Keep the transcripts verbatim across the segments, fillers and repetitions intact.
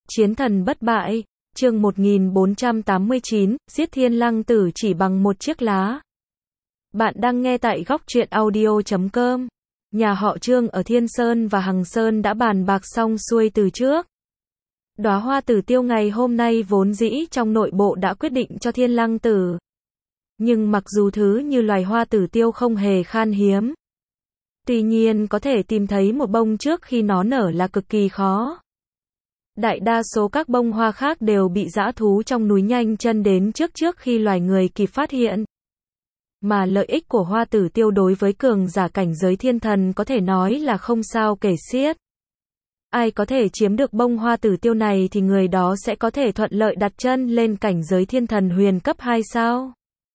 Chiến thần bất bại, chương một nghìn bốn trăm tám mươi chín, giết thiên lăng tử chỉ bằng một chiếc lá. Bạn đang nghe tại góc truyện audio chấm com. Nhà họ Trương ở Thiên Sơn và Hằng Sơn đã bàn bạc xong xuôi từ trước. Đóa hoa tử tiêu ngày hôm nay vốn dĩ trong nội bộ đã quyết định cho thiên lăng tử. Nhưng mặc dù thứ như loài hoa tử tiêu không hề khan hiếm, tuy nhiên có thể tìm thấy một bông trước khi nó nở là cực kỳ khó. Đại đa số các bông hoa khác đều bị dã thú trong núi nhanh chân đến trước trước khi loài người kịp phát hiện. Mà lợi ích của hoa tử tiêu đối với cường giả cảnh giới thiên thần có thể nói là không sao kể xiết. Ai có thể chiếm được bông hoa tử tiêu này thì người đó sẽ có thể thuận lợi đặt chân lên cảnh giới thiên thần huyền cấp hai sao.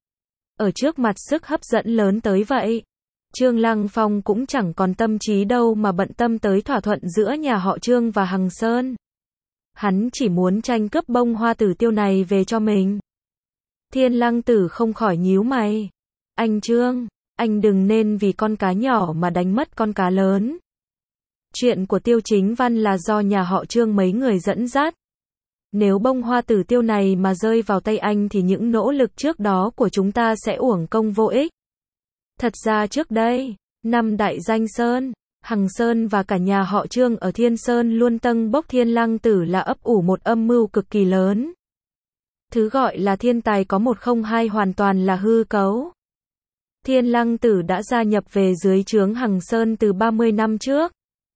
Ở trước mặt sức hấp dẫn lớn tới vậy, Trương Lăng Phong cũng chẳng còn tâm trí đâu mà bận tâm tới thỏa thuận giữa nhà họ Trương và Hằng Sơn. Hắn chỉ muốn tranh cướp bông hoa tử tiêu này về cho mình. Thiên lăng tử không khỏi nhíu mày. Anh Trương, anh đừng nên vì con cá nhỏ mà đánh mất con cá lớn. Chuyện của Tiêu Chính Văn là do nhà họ Trương mấy người dẫn dắt. Nếu bông hoa tử tiêu này mà rơi vào tay anh thì những nỗ lực trước đó của chúng ta sẽ uổng công vô ích. Thật ra trước đây, năm đại danh Sơn, Hằng Sơn và cả nhà họ Trương ở Thiên Sơn luôn tâng bốc thiên lăng tử là ấp ủ một âm mưu cực kỳ lớn. Thứ gọi là thiên tài có một không hai hoàn toàn là hư cấu. Thiên lăng tử đã gia nhập về dưới trướng Hằng Sơn từ ba mươi năm trước.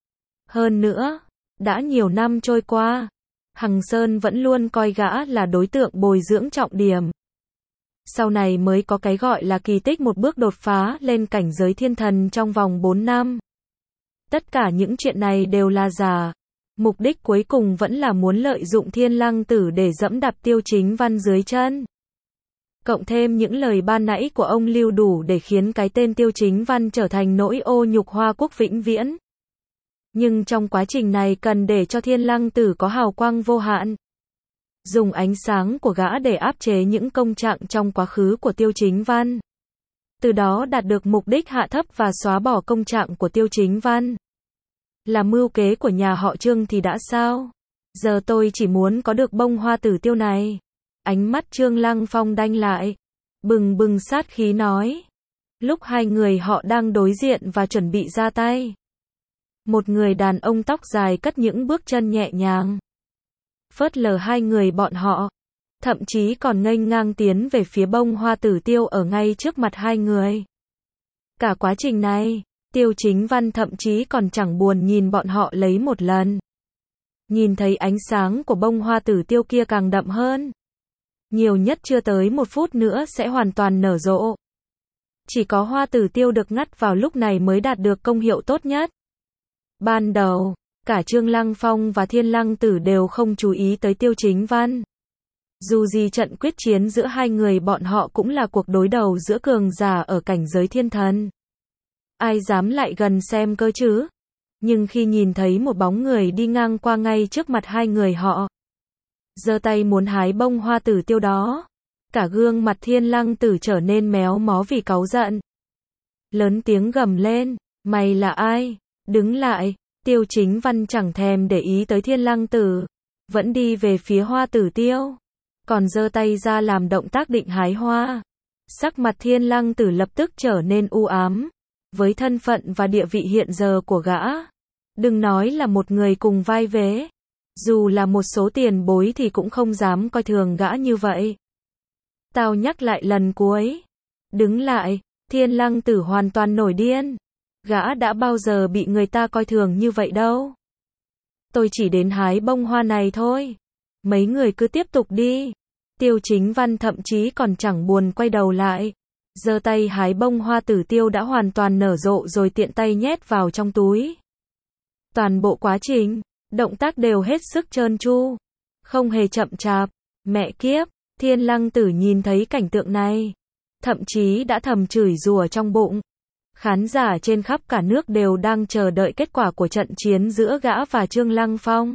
Hơn nữa, đã nhiều năm trôi qua, Hằng Sơn vẫn luôn coi gã là đối tượng bồi dưỡng trọng điểm. Sau này mới có cái gọi là kỳ tích một bước đột phá lên cảnh giới thiên thần trong vòng bốn năm. Tất cả những chuyện này đều là giả. Mục đích cuối cùng vẫn là muốn lợi dụng thiên lăng tử để dẫm đạp Tiêu Chính Văn dưới chân. Cộng thêm những lời ban nãy của ông Lưu đủ để khiến cái tên Tiêu Chính Văn trở thành nỗi ô nhục Hoa Quốc vĩnh viễn. Nhưng trong quá trình này cần để cho thiên lăng tử có hào quang vô hạn. Dùng ánh sáng của gã để áp chế những công trạng trong quá khứ của Tiêu Chính Văn. Từ đó đạt được mục đích hạ thấp và xóa bỏ công trạng của Tiêu Chính Văn. Là mưu kế của nhà họ Trương thì đã sao? Giờ tôi chỉ muốn có được bông hoa tử tiêu này. Ánh mắt Trương Lăng Phong đanh lại. Bừng bừng sát khí nói. Lúc hai người họ đang đối diện và chuẩn bị ra tay, một người đàn ông tóc dài cất những bước chân nhẹ nhàng, phớt lờ hai người bọn họ, thậm chí còn nghênh ngang tiến về phía bông hoa tử tiêu ở ngay trước mặt hai người. Cả quá trình này, Tiêu Chính Văn thậm chí còn chẳng buồn nhìn bọn họ lấy một lần. Nhìn thấy ánh sáng của bông hoa tử tiêu kia càng đậm hơn. Nhiều nhất chưa tới một phút nữa sẽ hoàn toàn nở rộ. Chỉ có hoa tử tiêu được ngắt vào lúc này mới đạt được công hiệu tốt nhất. Ban đầu, cả Trương Lăng Phong và Thiên Lăng Tử đều không chú ý tới Tiêu Chính Văn. Dù gì trận quyết chiến giữa hai người bọn họ cũng là cuộc đối đầu giữa cường giả ở cảnh giới thiên thần. Ai dám lại gần xem cơ chứ? Nhưng khi nhìn thấy một bóng người đi ngang qua ngay trước mặt hai người họ, giơ tay muốn hái bông hoa tử tiêu đó, cả gương mặt Thiên Lăng Tử trở nên méo mó vì cáu giận. Lớn tiếng gầm lên, mày là ai? Đứng lại. Tiêu Chính Văn chẳng thèm để ý tới Thiên Lăng Tử, vẫn đi về phía hoa tử tiêu, còn giơ tay ra làm động tác định hái hoa. Sắc mặt Thiên Lăng Tử lập tức trở nên u ám. Với thân phận và địa vị hiện giờ của gã, đừng nói là một người cùng vai vế, dù là một số tiền bối thì cũng không dám coi thường gã như vậy. Tao nhắc lại lần cuối. Đứng lại. Thiên Lăng Tử hoàn toàn nổi điên. Gã đã bao giờ bị người ta coi thường như vậy đâu. Tôi chỉ đến hái bông hoa này thôi. Mấy người cứ tiếp tục đi. Tiêu Chính Văn thậm chí còn chẳng buồn quay đầu lại. Giơ tay hái bông hoa tử tiêu đã hoàn toàn nở rộ rồi tiện tay nhét vào trong túi. Toàn bộ quá trình, động tác đều hết sức trơn tru, không hề chậm chạp. Mẹ kiếp, Thiên Lăng Tử nhìn thấy cảnh tượng này, thậm chí đã thầm chửi rủa trong bụng. Khán giả trên khắp cả nước đều đang chờ đợi kết quả của trận chiến giữa gã và Trương Lăng Phong.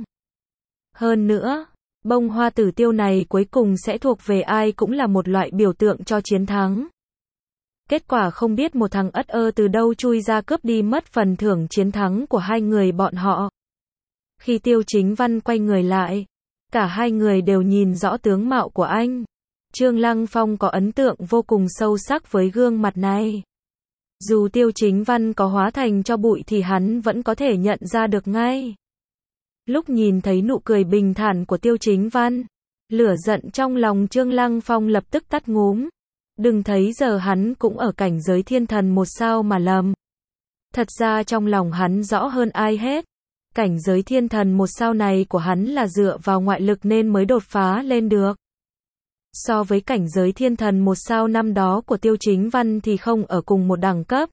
Hơn nữa, bông hoa tử tiêu này cuối cùng sẽ thuộc về ai cũng là một loại biểu tượng cho chiến thắng. Kết quả không biết một thằng ất ơ từ đâu chui ra cướp đi mất phần thưởng chiến thắng của hai người bọn họ. Khi Tiêu Chính Văn quay người lại, Cả hai người đều nhìn rõ tướng mạo của anh. Trương Lăng Phong có ấn tượng vô cùng sâu sắc với gương mặt này. Dù Tiêu Chính Văn có hóa thành cho bụi thì hắn vẫn có thể nhận ra được ngay. Lúc nhìn thấy nụ cười bình thản của Tiêu Chính Văn, lửa giận trong lòng Trương Lăng Phong lập tức tắt ngúm. Đừng thấy giờ hắn cũng ở cảnh giới thiên thần một sao mà lầm. Thật ra trong lòng hắn rõ hơn ai hết. Cảnh giới thiên thần một sao này của hắn là dựa vào ngoại lực nên mới đột phá lên được. So với cảnh giới thiên thần một sao năm đó của Tiêu Chính Văn thì không ở cùng một đẳng cấp.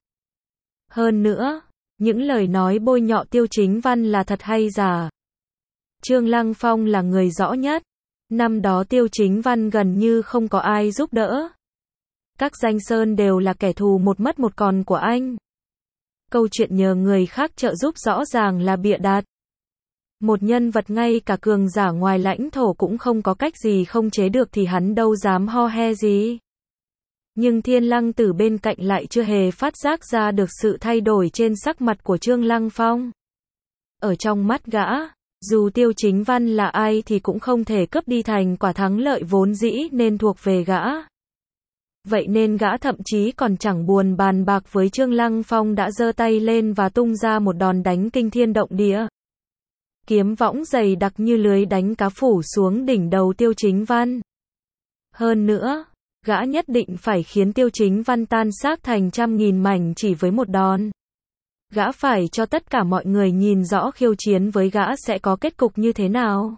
Hơn nữa, những lời nói bôi nhọ Tiêu Chính Văn là thật hay giả. Trương Lăng Phong là người rõ nhất. Năm đó Tiêu Chính Văn gần như không có ai giúp đỡ. Các danh sơn đều là kẻ thù một mất một còn của anh. Câu chuyện nhờ người khác trợ giúp rõ ràng là bịa đặt. Một nhân vật ngay cả cường giả ngoài lãnh thổ cũng không có cách gì không chế được thì hắn đâu dám ho he gì. Nhưng Thiên Lăng Tử bên cạnh lại chưa hề phát giác ra được sự thay đổi trên sắc mặt của Trương Lăng Phong. Ở trong mắt gã, dù Tiêu Chính Văn là ai thì cũng không thể cướp đi thành quả thắng lợi vốn dĩ nên thuộc về gã. Vậy nên gã thậm chí còn chẳng buồn bàn bạc với Trương Lăng Phong đã giơ tay lên và tung ra một đòn đánh kinh thiên động địa. Kiếm võng dày đặc như lưới đánh cá phủ xuống đỉnh đầu Tiêu Chính Văn. Hơn nữa, gã nhất định phải khiến Tiêu Chính Văn tan xác thành trăm nghìn mảnh chỉ với một đòn. Gã phải cho tất cả mọi người nhìn rõ khiêu chiến với gã sẽ có kết cục như thế nào.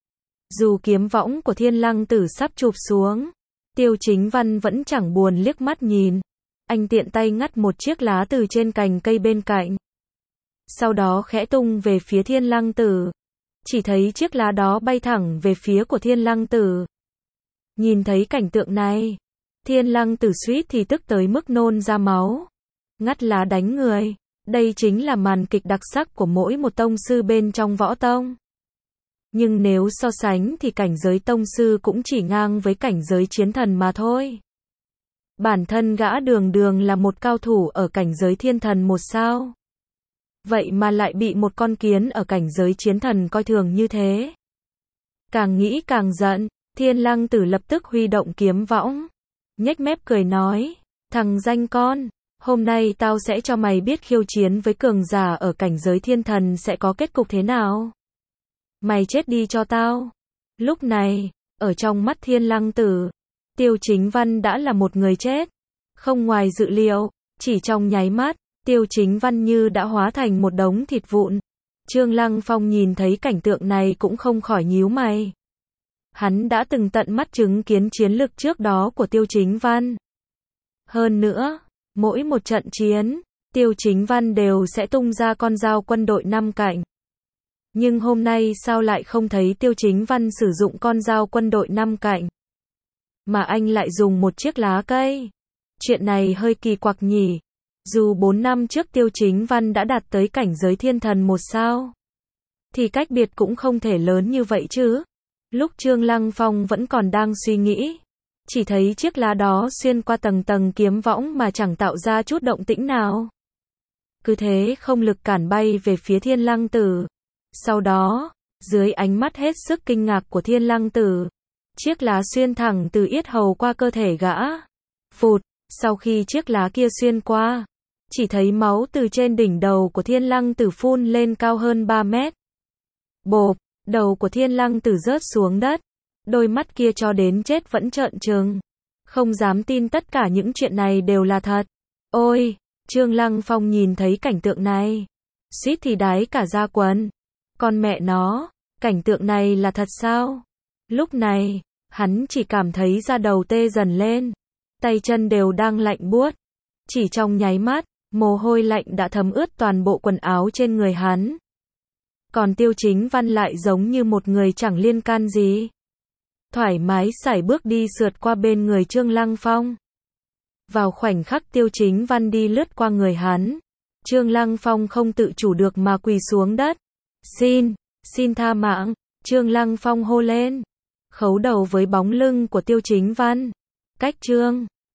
Dù kiếm võng của Thiên Lăng Tử sắp chụp xuống, Tiêu Chính Văn vẫn chẳng buồn liếc mắt nhìn. Anh tiện tay ngắt một chiếc lá từ trên cành cây bên cạnh. Sau đó khẽ tung về phía Thiên Lăng Tử. Chỉ thấy chiếc lá đó bay thẳng về phía của Thiên Lăng Tử. Nhìn thấy cảnh tượng này, Thiên Lăng Tử suýt thì tức tới mức nôn ra máu. Ngắt lá đánh người. Đây chính là màn kịch đặc sắc của mỗi một tông sư bên trong võ tông. Nhưng nếu so sánh thì cảnh giới tông sư cũng chỉ ngang với cảnh giới chiến thần mà thôi. Bản thân gã đường đường là một cao thủ ở cảnh giới thiên thần một sao. Vậy mà lại bị một con kiến ở cảnh giới chiến thần coi thường như thế. Càng nghĩ càng giận, Thiên Lăng Tử lập tức huy động kiếm võng. Nhếch mép cười nói, thằng danh con, hôm nay tao sẽ cho mày biết khiêu chiến với cường giả ở cảnh giới thiên thần sẽ có kết cục thế nào. Mày chết đi cho tao. Lúc này, ở trong mắt Thiên Lăng Tử, Tiêu Chính Văn đã là một người chết. Không ngoài dự liệu, chỉ trong nháy mắt, Tiêu Chính Văn như đã hóa thành một đống thịt vụn. Trương Lăng Phong nhìn thấy cảnh tượng này cũng không khỏi nhíu mày. Hắn đã từng tận mắt chứng kiến chiến lực trước đó của Tiêu Chính Văn. Hơn nữa, mỗi một trận chiến, Tiêu Chính Văn đều sẽ tung ra con dao quân đội năm cạnh. Nhưng hôm nay sao lại không thấy Tiêu Chính Văn sử dụng con dao quân đội năm cạnh, mà anh lại dùng một chiếc lá cây. Chuyện này hơi kỳ quặc nhỉ. Dù bốn năm trước Tiêu Chính Văn đã đạt tới cảnh giới thiên thần một sao, thì cách biệt cũng không thể lớn như vậy chứ. Lúc Trương Lăng Phong vẫn còn đang suy nghĩ, chỉ thấy chiếc lá đó xuyên qua tầng tầng kiếm võng mà chẳng tạo ra chút động tĩnh nào. Cứ thế không lực cản bay về phía Thiên Lăng Tử. Sau đó, dưới ánh mắt hết sức kinh ngạc của Thiên Lăng Tử, chiếc lá xuyên thẳng từ yết hầu qua cơ thể gã. Phụt, sau khi chiếc lá kia xuyên qua, chỉ thấy máu từ trên đỉnh đầu của Thiên Lăng Tử phun lên cao hơn ba mét. Bộp, đầu của Thiên Lăng Tử rớt xuống đất. Đôi mắt kia cho đến chết vẫn trợn trừng, không dám tin tất cả những chuyện này đều là thật. Ôi, Trương Lăng Phong nhìn thấy cảnh tượng này, suýt thì đái cả da quần. Con mẹ nó, cảnh tượng này là thật sao? Lúc này, hắn chỉ cảm thấy da đầu tê dần lên, tay chân đều đang lạnh buốt. Chỉ trong nháy mắt, mồ hôi lạnh đã thấm ướt toàn bộ quần áo trên người hắn. Còn Tiêu Chính Văn lại giống như một người chẳng liên can gì, thoải mái sải bước đi sượt qua bên người Trương Lăng Phong. Vào khoảnh khắc Tiêu Chính Văn đi lướt qua người hắn, Trương Lăng Phong không tự chủ được mà quỳ xuống đất. Xin, xin tha mạng, Trương Lăng Phong hô lên, khấu đầu với bóng lưng của Tiêu Chính Văn. Cách Trương